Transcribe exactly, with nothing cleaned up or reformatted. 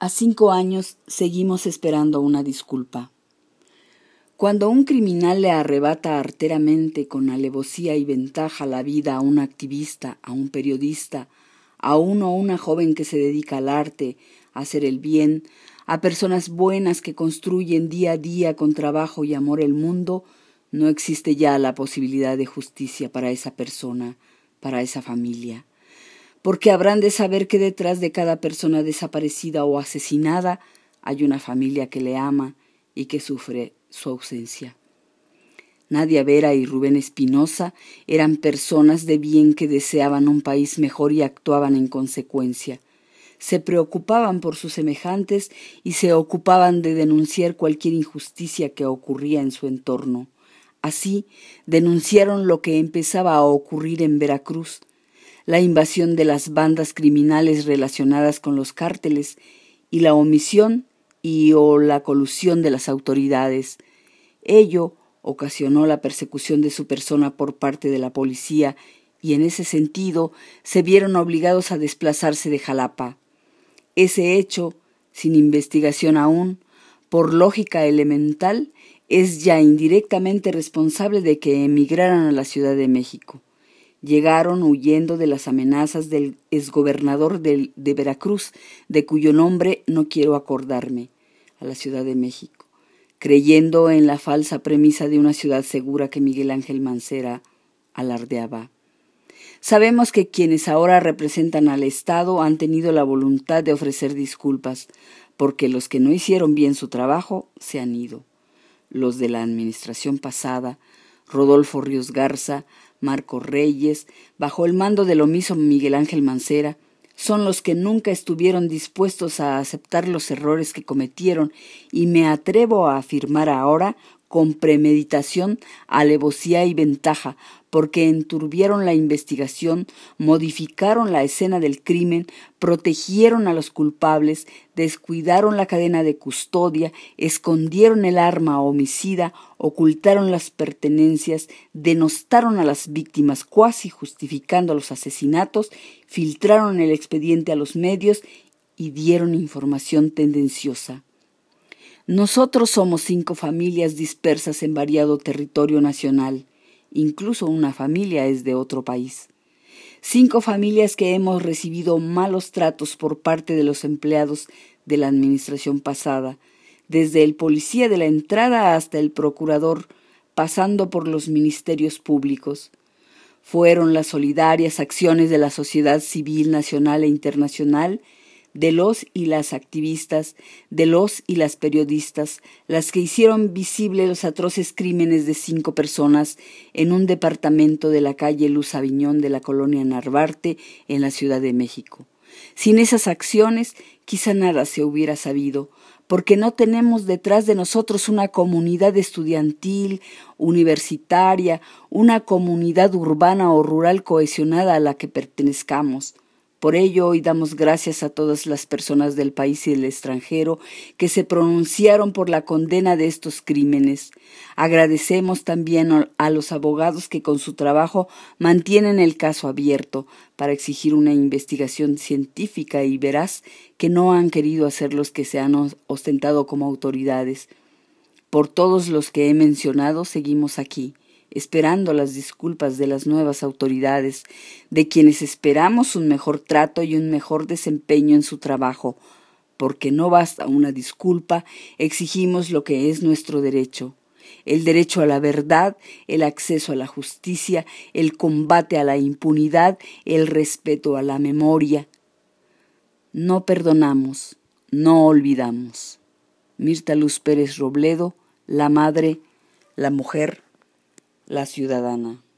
A cinco años seguimos esperando una disculpa. Cuando un criminal le arrebata arteramente con alevosía y ventaja la vida a un activista, a un periodista, a uno o una joven que se dedica al arte, a hacer el bien, a personas buenas que construyen día a día con trabajo y amor el mundo, no existe ya la posibilidad de justicia para esa persona, para esa familia. Porque habrán de saber que detrás de cada persona desaparecida o asesinada hay una familia que le ama y que sufre su ausencia. Nadia Vera y Rubén Espinosa eran personas de bien que deseaban un país mejor y actuaban en consecuencia. Se preocupaban por sus semejantes y se ocupaban de denunciar cualquier injusticia que ocurría en su entorno. Así, denunciaron lo que empezaba a ocurrir en Veracruz, la invasión de las bandas criminales relacionadas con los cárteles y la omisión y o la colusión de las autoridades. Ello ocasionó la persecución de su persona por parte de la policía y en ese sentido se vieron obligados a desplazarse de Jalapa. Ese hecho, sin investigación aún, por lógica elemental, es ya indirectamente responsable de que emigraran a la Ciudad de México. Llegaron huyendo de las amenazas del exgobernador de, de Veracruz, de cuyo nombre no quiero acordarme, a la Ciudad de México, creyendo en la falsa premisa de una ciudad segura que Miguel Ángel Mancera alardeaba. Sabemos que quienes ahora representan al Estado han tenido la voluntad de ofrecer disculpas, porque los que no hicieron bien su trabajo se han ido. Los de la administración pasada, Rodolfo Ríos Garza, Marco Reyes, bajo el mando del omiso Miguel Ángel Mancera, son los que nunca estuvieron dispuestos a aceptar los errores que cometieron y me atrevo a afirmar ahora con premeditación, alevosía y ventaja, porque enturbieron la investigación, modificaron la escena del crimen, protegieron a los culpables, descuidaron la cadena de custodia, escondieron el arma homicida, ocultaron las pertenencias, denostaron a las víctimas cuasi justificando los asesinatos, filtraron el expediente a los medios y dieron información tendenciosa. Nosotros somos cinco familias dispersas en variado territorio nacional. Incluso una familia es de otro país. Cinco familias que hemos recibido malos tratos por parte de los empleados de la administración pasada, desde el policía de la entrada hasta el procurador, pasando por los ministerios públicos. Fueron las solidarias acciones de la sociedad civil nacional e internacional, de los y las activistas, de los y las periodistas, las que hicieron visible los atroces crímenes de cinco personas en un departamento de la calle Luz Aviñón de la colonia Narvarte en la Ciudad de México. Sin esas acciones, quizá nada se hubiera sabido, porque no tenemos detrás de nosotros una comunidad estudiantil, universitaria, una comunidad urbana o rural cohesionada a la que pertenezcamos. Por ello, hoy damos gracias a todas las personas del país y del extranjero que se pronunciaron por la condena de estos crímenes. Agradecemos también a los abogados que con su trabajo mantienen el caso abierto para exigir una investigación científica y veraz que no han querido hacer los que se han ostentado como autoridades. Por todos los que he mencionado, seguimos aquí, esperando las disculpas de las nuevas autoridades, de quienes esperamos un mejor trato y un mejor desempeño en su trabajo, porque no basta una disculpa, exigimos lo que es nuestro derecho, el derecho a la verdad, el acceso a la justicia, el combate a la impunidad, el respeto a la memoria. No perdonamos, no olvidamos. Mirta Luz Pérez Robledo, la madre, la mujer, la ciudadana.